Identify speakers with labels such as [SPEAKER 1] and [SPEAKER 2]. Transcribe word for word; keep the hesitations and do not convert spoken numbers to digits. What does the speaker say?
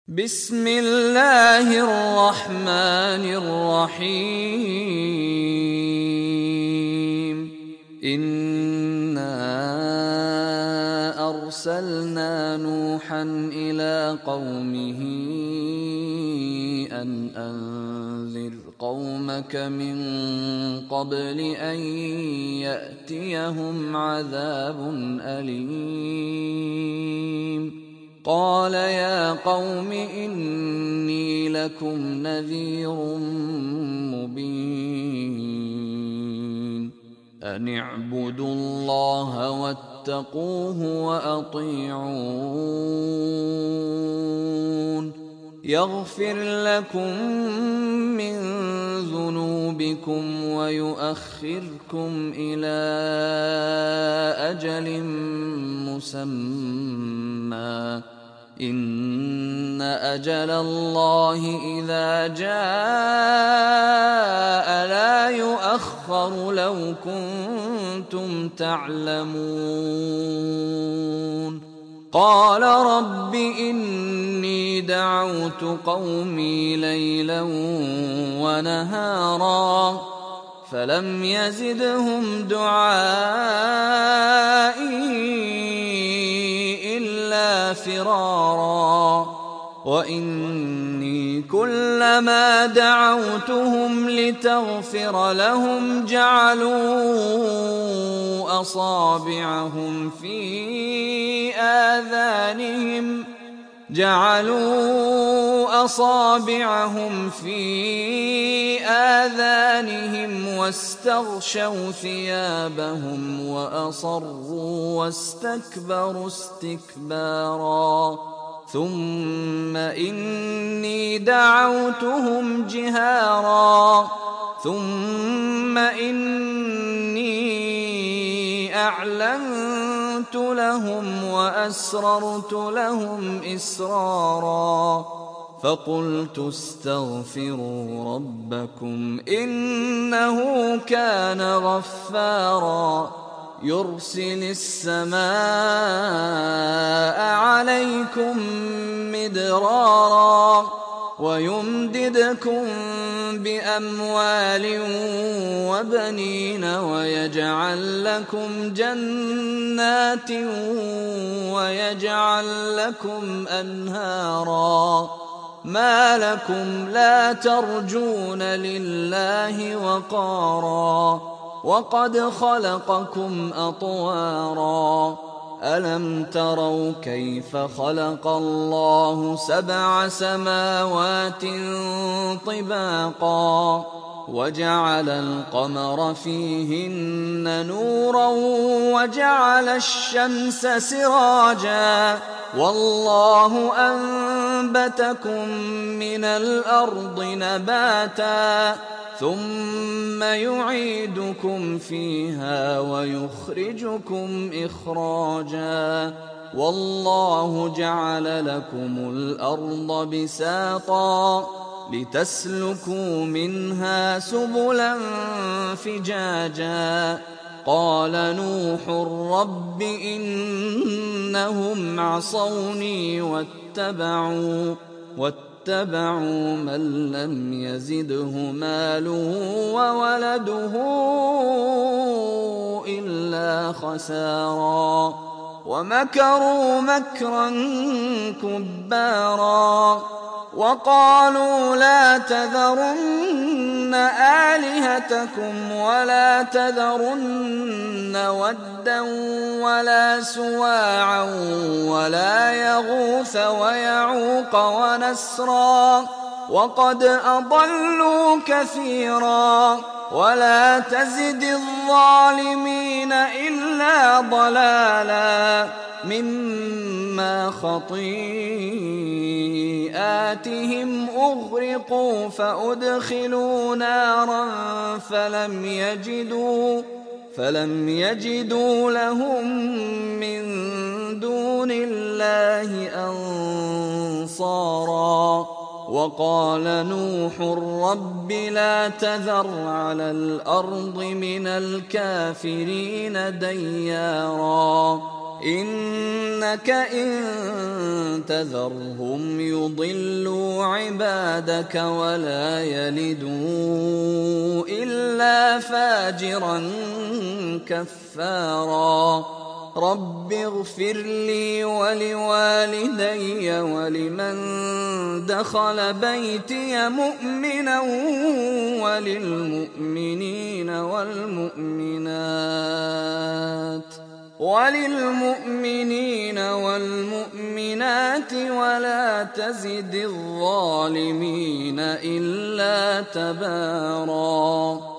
[SPEAKER 1] بسم الله الرحمن الرحيم إنا أرسلنا نوحا إلى قومه أن أنذر قومك من قبل أن يأتيهم عذاب أليم قال يا قوم إني لكم نذير مبين أن اعبدوا الله واتقوه وأطيعون يغفر لكم من ذنوبكم ويؤخركم إلى أجل مسمى إن أجل الله إذا جاء لا يؤخر لو كنتم تعلمون قال رب إني دعوت قومي ليلا ونهارا فلم يزدهم دعائي إلا فرارا وإني كلما دعوتهم لتغفر لهم جعلوا أصابعهم في آذانهم جعلوا أصابعهم في آذانهم واستغشوا ثيابهم وأصروا واستكبروا استكبارا ثم إني دعوتهم جهارا ثم إني أعلنت لهم وأسررت لهم إسرارا فقلت استغفروا ربكم إنه كان غفارا يرسل السماء عليكم مدرارا ويمددكم بأموال وبنين ويجعل لكم جنات ويجعل لكم أنهارا ما لكم لا ترجون لله وقارا وقد خلقكم أطوارا ألم تروا كيف خلق الله سبع سماوات طباقا وجعل القمر فيهن نورا وجعل الشمس سراجا والله أنبتكم من الأرض نباتا ثم يعيدكم فيها ويخرجكم إخراجا والله جعل لكم الأرض بساطا لتسلكوا منها سبلا فجاجا قال نوح رب إنهم عصوني واتبعوا واتبعوا من لم يزده ماله وولده إلا خسارا ومكروا مكرا كبارا وقالوا لا تذرن آلهتكم ولا تذرن ودا ولا سواعا ولا يغوث ويعوق ونسرا وقد أضلوا كثيرا ولا تزد الظالمين إلا ضلالا مما خطيئاتهم أغرقوا فأدخلوا نارا فلم يجدوا فلم يجدوا لهم من دون الله أنصارا وقال نوح رب لا تذر على الأرض من الكافرين ديارا إنك إن تذرهم يضلوا عبادك ولا يلدوا إلا فاجرا كفارا رب اغفر لي ولوالدي ولمن دخل بيتي مؤمنا وللمؤمنين والمؤمنات وللمؤمنين والمؤمنات ولا تزد الظالمين إلا تباراً